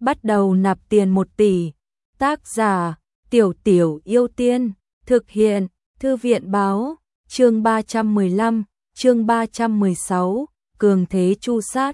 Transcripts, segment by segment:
bắt đầu nạp tiền 1 tỷ. Tác giả, Tiểu Tiểu Yêu Tiên, thực hiện, Thư viện báo, chương 315, chương 316, cường thế chu sát.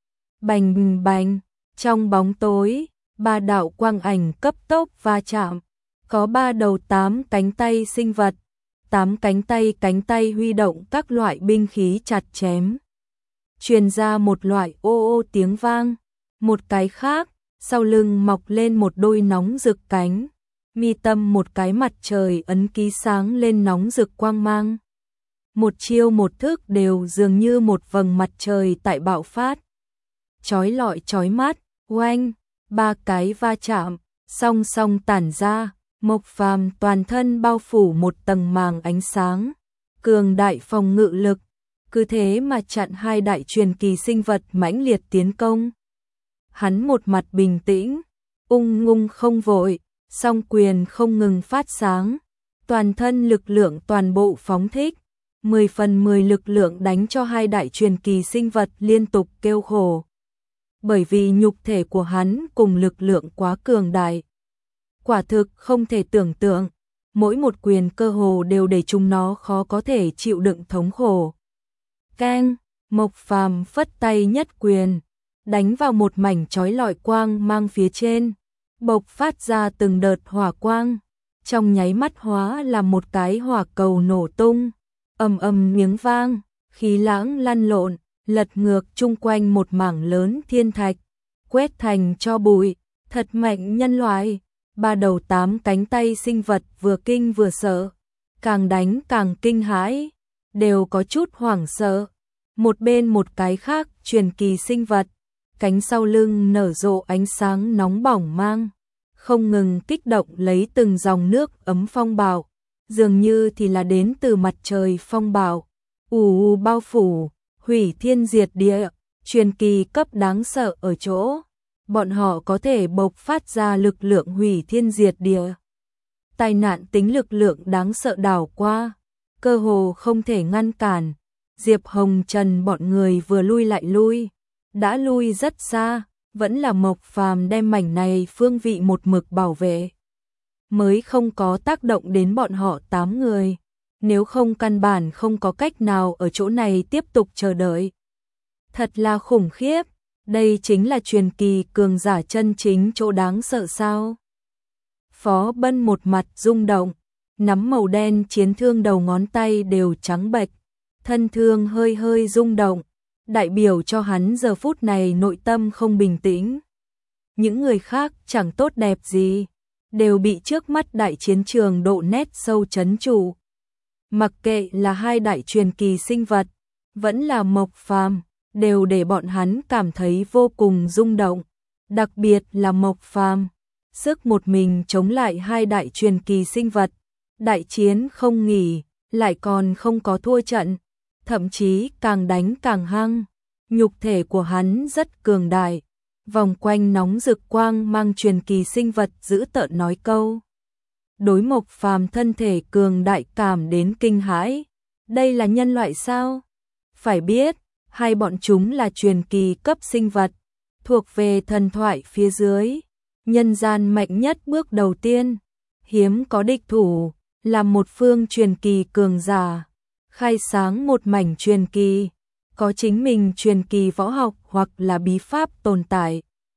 Bành bành, trong bóng tối, 3 đạo quang ảnh cấp tốc va chạm, có 3 đầu 8 cánh tay sinh vật, 8 cánh tay huy động các loại binh khí chặt chém. Truyền ra một loại ô ô tiếng vang, một cái khác, sau lưng mọc lên một đôi nóng rực cánh, mi tâm một cái mặt trời ấn ký sáng lên nóng rực quang mang. Một chiêu một thức đều dường như một vầng mặt trời tại bạo phát. Chói lọi chói mắt, oanh, 3 cái va chạm, song song tản ra, Mộc Phàm toàn thân bao phủ một tầng màng ánh sáng, cường đại phòng ngự lực, cứ thế mà chặn 2 đại truyền kỳ sinh vật mãnh liệt tiến công. Hắn một mặt bình tĩnh, ung dung không vội, song quyền không ngừng phát sáng, toàn thân lực lượng toàn bộ phóng thích, 10 phần 10 lực lượng đánh cho 2 đại truyền kỳ sinh vật liên tục kêu khổ. Bởi vì nhục thể của hắn cùng lực lượng quá cường đại. Quả thực không thể tưởng tượng, mỗi một quyền cơ hồ đều để chúng nó khó có thể chịu đựng thống khổ. Keng, Mộc Phàm phất tay nhất quyền, đánh vào một mảnh chói lọi quang mang phía trên, bộc phát ra từng đợt hỏa quang, trong nháy mắt hóa là một cái hỏa cầu nổ tung, ầm ầm miếng vang, khí lãng lăn lộn, lật ngược chung quanh một mảng lớn thiên thạch, quét thành tro bụi, thật mạnh nhân loại. 3 đầu 8 cánh tay sinh vật vừa kinh vừa sợ, càng đánh càng kinh hãi, đều có chút hoảng sợ. Một bên một cái khác truyền kỳ sinh vật, cánh sau lưng nở rộ ánh sáng nóng bỏng mang, không ngừng kích động lấy từng dòng nước ấm phong bạo, dường như thì là đến từ mặt trời phong bạo, ù bao phủ, hủy thiên diệt địa, truyền kỳ cấp đáng sợ ở chỗ. Bọn họ có thể bộc phát ra lực lượng hủy thiên diệt địa. Tai nạn tính lực lượng đáng sợ đảo qua, cơ hồ không thể ngăn cản. Diệp Hồng Trần bọn người vừa lui lại lui, đã lui rất xa, vẫn là Mộc Phàm đem mảnh này phương vị một mực bảo vệ. Mới không có tác động đến bọn họ 8 người, nếu không căn bản không có cách nào ở chỗ này tiếp tục chờ đợi. Thật là khủng khiếp. Đây chính là truyền kỳ cường giả chân chính chỗ đáng sợ sao? Phó Bân một mặt rung động, nắm màu đen chiến thương đầu ngón tay đều trắng bệch, thân thương hơi hơi rung động, đại biểu cho hắn giờ phút này nội tâm không bình tĩnh. Những người khác chẳng tốt đẹp gì, đều bị trước mắt đại chiến trường độ nét sâu chấn trụ. Mặc kệ là 2 đại truyền kỳ sinh vật, vẫn là Mộc Phàm, đều để bọn hắn cảm thấy vô cùng rung động, đặc biệt là Mộc Phàm, sức một mình chống lại 2 đại truyền kỳ sinh vật, đại chiến không nghỉ, lại còn không có thua trận, thậm chí càng đánh càng hăng, nhục thể của hắn rất cường đại, vòng quanh nóng rực quang mang truyền kỳ sinh vật dữ tợn nói câu. Đối Mộc Phàm thân thể cường đại cảm đến kinh hãi, đây là nhân loại sao? Phải biết, 2 bọn chúng là truyền kỳ cấp sinh vật, thuộc về thần thoại phía dưới, nhân gian mạnh nhất bước đầu tiên, hiếm có địch thủ, là một phương truyền kỳ cường giả, khai sáng một mảnh truyền kỳ, có chính mình truyền kỳ võ học hoặc là bí pháp tồn tại.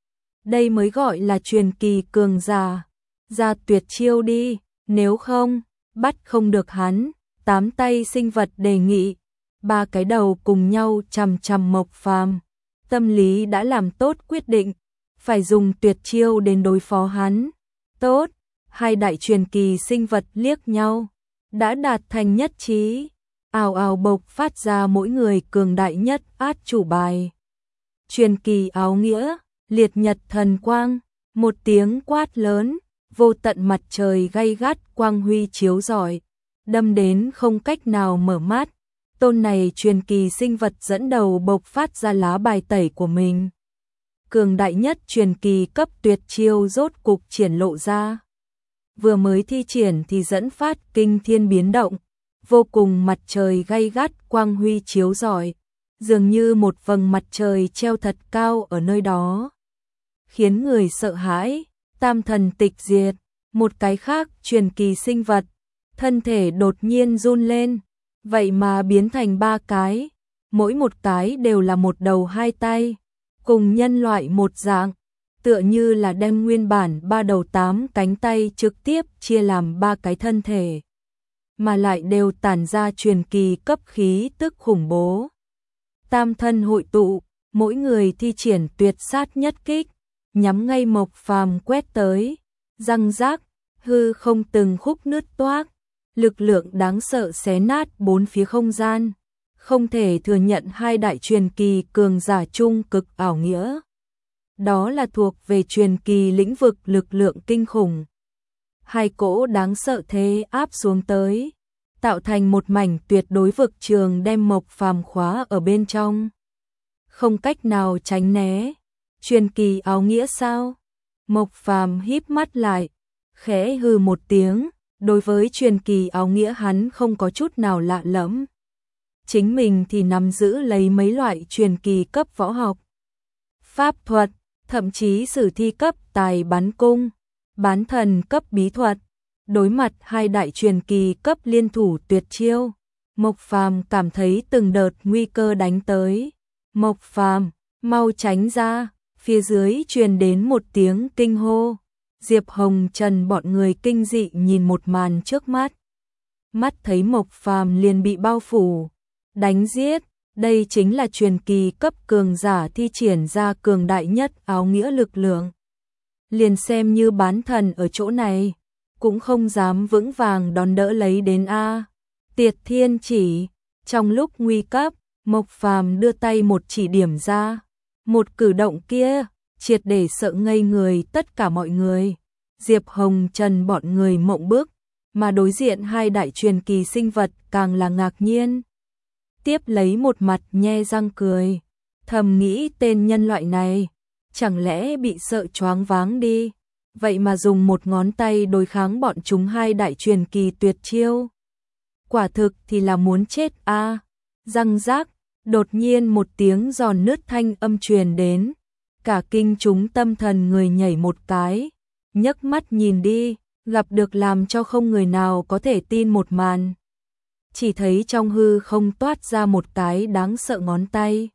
Đây mới gọi là truyền kỳ cường giả, ra tuyệt chiêu đi, nếu không, bắt không được hắn, 8 tay sinh vật đề nghị. 3 cái đầu cùng nhau chằm chằm Mộc Phàm, tâm lý đã làm tốt quyết định, phải dùng tuyệt chiêu đến đối phó hắn. Tốt, 2 đại truyền kỳ sinh vật liếc nhau, đã đạt thành nhất trí, ào ào bộc phát ra mỗi người cường đại nhất át chủ bài. Truyền kỳ áo nghĩa, liệt nhật thần quang, một tiếng quát lớn, vô tận mặt trời gay gắt quang huy chiếu rọi, đâm đến không cách nào mở mắt. Tôn này truyền kỳ sinh vật dẫn đầu bộc phát ra lá bài tẩy của mình. Cường đại nhất truyền kỳ cấp tuyệt chiêu rốt cục triển lộ ra. Vừa mới thi triển thì dẫn phát kinh thiên biến động, vô cùng mặt trời gay gắt quang huy chiếu rọi, dường như một vầng mặt trời treo thật cao ở nơi đó. khiến người sợ hãi. Tam thần tịch diệt. Một cái khác, truyền kỳ sinh vật, thân thể đột nhiên run lên, vậy mà biến thành 3 cái, mỗi một cái đều là một đầu 2 tay, cùng nhân loại một dạng, tựa như là đem nguyên bản 3 đầu 8 cánh tay trực tiếp chia làm 3 cái thân thể, mà lại đều tản ra truyền kỳ cấp khí tức khủng bố. Tam thân hội tụ, mỗi người thi triển tuyệt sát nhất kích, nhắm ngay Mộc Phàm quét tới, răng rác, hư không từng khúc nứt toác, lực lượng đáng sợ xé nát bốn phía không gian, không thể thừa nhận hai đại truyền kỳ cường giả chung cực ảo nghĩa. Đó là thuộc về truyền kỳ lĩnh vực lực lượng kinh khủng. Hai cỗ đáng sợ thế áp xuống tới, tạo thành một mảnh tuyệt đối vực trường đem Mộc Phàm khóa ở bên trong. Không cách nào tránh né. Truyền kỳ áo nghĩa sao? Mộc Phàm híp mắt lại, khẽ hừ một tiếng, đối với truyền kỳ áo nghĩa hắn không có chút nào lạ lẫm. Chính mình thì nắm giữ lấy mấy loại truyền kỳ cấp võ học, pháp thuật, thậm chí sử thi cấp tài bắn cung, bán thần cấp bí thuật. Đối mặt hai đại truyền kỳ cấp liên thủ tuyệt chiêu, Mộc Phàm cảm thấy từng đợt nguy cơ đánh tới. Mộc Phàm, mau tránh ra, phía dưới truyền đến một tiếng kinh hô. Diệp Hồng Trần bọn người kinh dị nhìn một màn trước mắt. Mắt thấy Mộc Phàm liền bị bao phủ, đánh giết, đây chính là truyền kỳ cấp cường giả thi triển ra cường đại nhất áo nghĩa lực lượng. Liền xem như bán thần ở chỗ này, cũng không dám vững vàng đón đỡ lấy đến a. Tiệt Thiên Chỉ, trong lúc nguy cấp, Mộc Phàm đưa tay một chỉ điểm ra, một cử động kia triệt để sợ ngây người tất cả mọi người. Diệp Hồng Trần bọn người mộng bức, mà đối diện hai đại truyền kỳ sinh vật càng là ngạc nhiên. Tiếp lấy một mặt nhe răng cười, thầm nghĩ tên nhân loại này chẳng lẽ bị sợ choáng váng đi, vậy mà dùng một ngón tay đối kháng bọn chúng hai đại truyền kỳ tuyệt chiêu. Quả thực thì là muốn chết a. Răng rác, đột nhiên một tiếng giòn nứt thanh âm truyền đến, cả kinh chúng tâm thần người nhảy một cái, nhấc mắt nhìn đi, gặp được làm cho không người nào có thể tin một màn. Chỉ thấy trong hư không toát ra một cái đáng sợ ngón tay,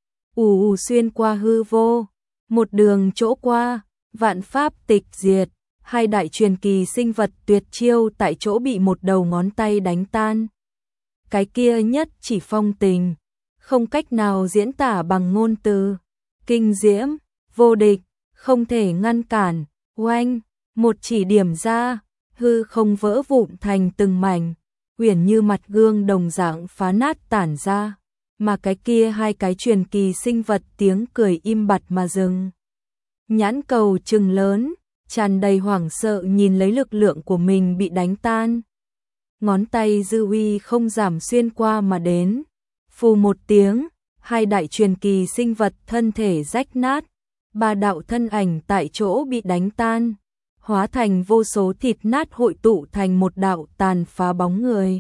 ù xuyên qua hư vô, một đường chỗ qua, vạn pháp tịch diệt, hai đại truyền kỳ sinh vật tuyệt chiêu tại chỗ bị một đầu ngón tay đánh tan. Cái kia nhất chỉ phong tình, không cách nào diễn tả bằng ngôn từ, kinh diễm, vô địch, không thể ngăn cản. Oanh, một chỉ điểm ra, hư không vỡ vụn thành từng mảnh, uyển như mặt gương đồng dạng phá nát tản ra, mà cái kia hai cái truyền kỳ sinh vật tiếng cười im bặt mà dừng. Nhãn cầu trừng lớn, tràn đầy hoảng sợ nhìn lấy lực lượng của mình bị đánh tan. Ngón tay dư uy không giảm xuyên qua mà đến, phù một tiếng, hai đại truyền kỳ sinh vật thân thể rách nát, ba đạo thân ảnh tại chỗ bị đánh tan, hóa thành vô số thịt nát hội tụ thành một đạo tàn phá bóng người.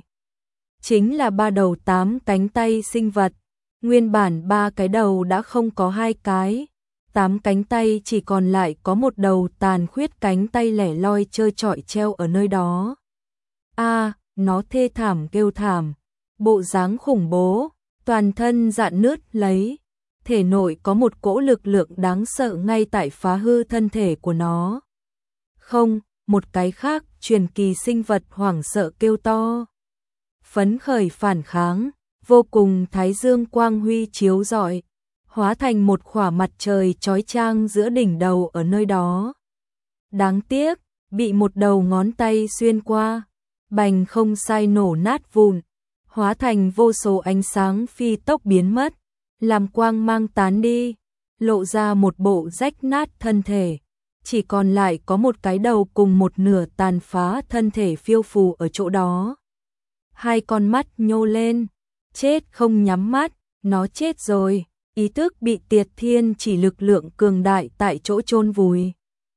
Chính là ba đầu 8 cánh tay sinh vật, nguyên bản 3 cái đầu đã không có 2 cái, 8 cánh tay chỉ còn lại có một đầu tàn khuyết cánh tay lẻ loi trơ trọi treo ở nơi đó. A, nó thê thảm kêu thảm, bộ dáng khủng bố, toàn thân rạn nứt lấy, thể nội có một cỗ lực lượng đáng sợ ngay tại phá hư thân thể của nó. Không, một cái khác, truyền kỳ sinh vật hoảng sợ kêu to. Phấn khởi phản kháng, vô cùng thái dương quang huy chiếu rọi, hóa thành một khỏa mặt trời chói chang giữa đỉnh đầu ở nơi đó. Đáng tiếc, bị một đầu ngón tay xuyên qua, bành không sai nổ nát vụn, hóa thành vô số ánh sáng phi tốc biến mất, làm quang mang tán đi, lộ ra một bộ rách nát thân thể, chỉ còn lại có một cái đầu cùng một nửa tàn phá thân thể phiêu phù ở chỗ đó. Hai con mắt nhô lên, chết không nhắm mắt, nó chết rồi, ý thức bị Tiệt Thiên Chỉ lực lượng cường đại tại chỗ chôn vùi.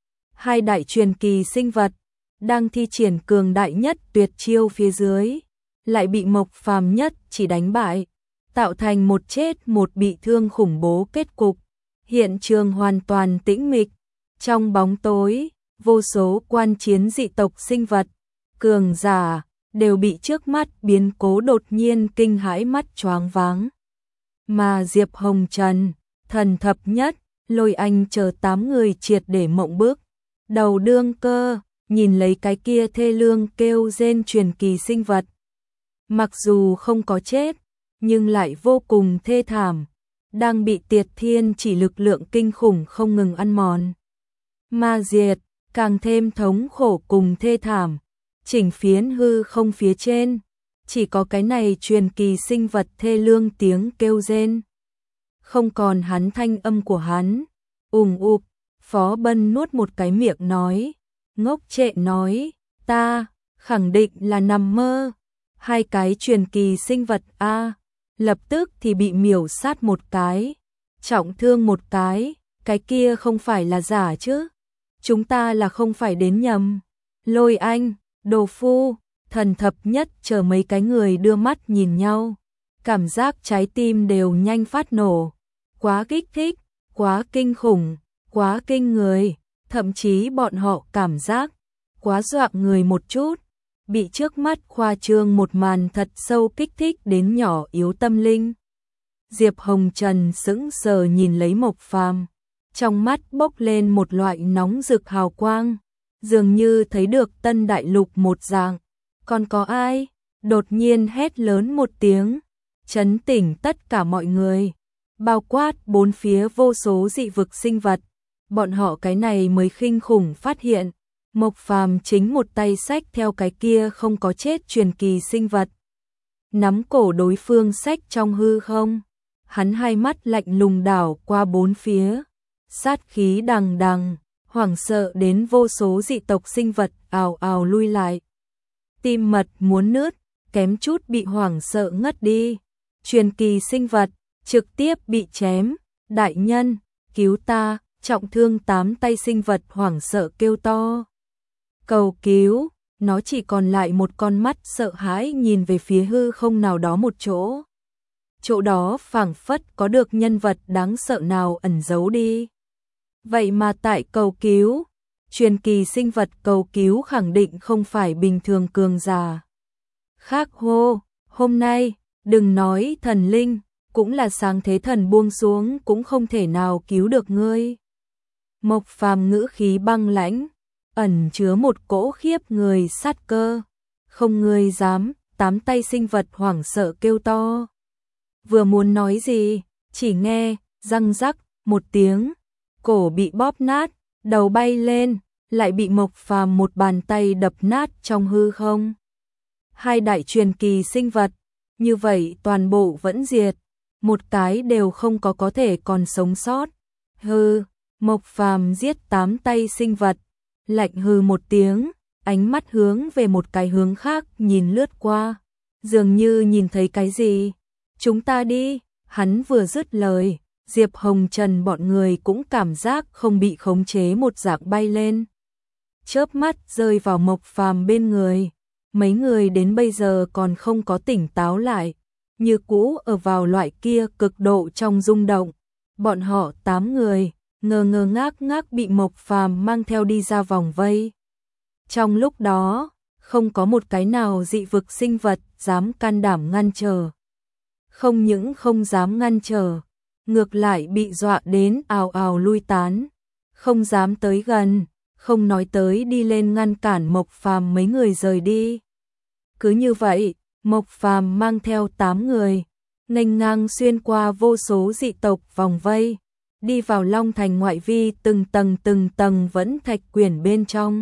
Hai đại truyền kỳ sinh vật đang thi triển cường đại nhất tuyệt chiêu phía dưới, lại bị Mộc Phàm nhất chỉ đánh bại, tạo thành một chết một bị thương khủng bố kết cục. Hiện trường hoàn toàn tĩnh mịch, Trong bóng tối, vô số quan chiến dị tộc sinh vật, cường giả, đều bị trước mắt biến cố đột nhiên kinh hãi mắt choáng váng. Mà Diệp Hồng Trần, Thần Thập Nhất, Lôi Anh chờ 8 người triệt để mộng bức. Đầu đương cơ, nhìn lấy cái kia thê lương kêu rên truyền kỳ sinh vật. Mặc dù không có chết, nhưng lại vô cùng thê thảm, đang bị Tiệt Thiên chỉ lực lượng kinh khủng không ngừng ăn mòn. Ma diệt, càng thêm thống khổ cùng thê thảm, chỉnh phiến hư không phía trên, chỉ có cái này truyền kỳ sinh vật thê lương tiếng kêu rên. Không còn hắn thanh âm của hắn, ùp, Phó Bân nuốt một cái miệng nói, ngốc trệ nói, ta, khẳng định là nằm mơ, hai cái truyền kỳ sinh vật a lập tức thì bị miểu sát một cái, trọng thương một cái kia không phải là giả chứ, chúng ta là không phải đến nhầm. Lôi Anh, Đồ Phu, Thần Thập Nhất chờ mấy cái người đưa mắt nhìn nhau, cảm giác trái tim đều nhanh phát nổ, quá kích thích, quá kinh khủng, quá kinh người, thậm chí bọn họ cảm giác quá dọa người một chút, bị trước mắt khoa trương một màn thật sâu kích thích đến nhỏ yếu tâm linh. Diệp Hồng Trần sững sờ nhìn lấy Mộc Phàm, trong mắt bốc lên một loại nóng rực hào quang, dường như thấy được tân đại lục một dạng. Còn có ai? Đột nhiên hét lớn một tiếng, chấn tỉnh tất cả mọi người, bao quát bốn phía vô số dị vực sinh vật. Bọn họ cái này mới kinh khủng phát hiện, Mộc Phàm chính một tay xách theo cái kia không có chết truyền kỳ sinh vật. Nắm cổ đối phương xách trong hư không, hắn hai mắt lạnh lùng đảo qua bốn phía, sát khí đằng đằng, hoảng sợ đến vô số dị tộc sinh vật ào ào lui lại. Tim mật muốn nứt, kém chút bị hoảng sợ ngất đi. Truyền kỳ sinh vật trực tiếp bị chém, đại nhân, cứu ta, trọng thương 8 tay sinh vật hoảng sợ kêu to. Cầu cứu, nó chỉ còn lại một con mắt sợ hãi nhìn về phía hư không nào đó một chỗ. Chỗ đó phảng phất có được nhân vật đáng sợ nào ẩn giấu đi. Vậy mà tại cầu cứu, truyền kỳ sinh vật cầu cứu khẳng định không phải bình thường cường giả. Khác hô, hôm nay, đừng nói thần linh, cũng là sáng thế thần buông xuống cũng không thể nào cứu được ngươi. Mộc Phàm ngữ khí băng lãnh, ẩn chứa một cỗ khiếp người sát cơ. Không người dám, 8 tay sinh vật hoảng sợ kêu to. Vừa muốn nói gì, chỉ nghe, răng rắc, một tiếng, cổ bị bóp nát, đầu bay lên, lại bị Mộc Phàm một bàn tay đập nát trong hư không. Hai đại truyền kỳ sinh vật, như vậy toàn bộ vẫn diệt, một cái đều không có thể còn sống sót. Hừ, Mộc Phàm giết 8 tay sinh vật, lạnh hừ một tiếng, ánh mắt hướng về một cái hướng khác nhìn lướt qua, dường như nhìn thấy cái gì. Chúng ta đi, hắn vừa dứt lời, Diệp Hồng Trần bọn người cũng cảm giác không bị khống chế một dạng bay lên. Chớp mắt rơi vào Mộc Phàm bên người, mấy người đến bây giờ còn không có tỉnh táo lại, như cũ ở vào loại kia cực độ trong rung động. Bọn họ 8 người, ngơ ngơ ngác bị Mộc Phàm mang theo đi ra vòng vây. Trong lúc đó, không có một cái nào dị vực sinh vật dám can đảm ngăn trở. Không những không dám ngăn trở, ngược lại bị dọa đến ào ào lui tán, không dám tới gần, không nói tới đi lên ngăn cản Mộc Phàm mấy người rời đi. Cứ như vậy, Mộc Phàm mang theo 8 người, nghênh ngang xuyên qua vô số dị tộc vòng vây, đi vào Long Thành ngoại vi từng tầng vẫn thạch quyển bên trong.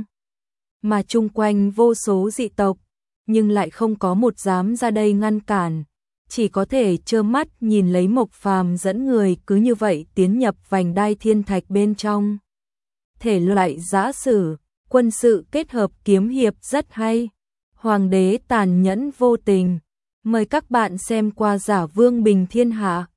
Mà chung quanh vô số dị tộc, nhưng lại không có một dám ra đây ngăn cản, chỉ có thể trơ mắt nhìn lấy Mộc Phàm dẫn người cứ như vậy tiến nhập vành đai thiên thạch bên trong. Thể loại giã sử, quân sự kết hợp kiếm hiệp rất hay. Hoàng đế tàn nhẫn vô tình. Mời các bạn xem qua Giả Vương Bình Thiên Hạ.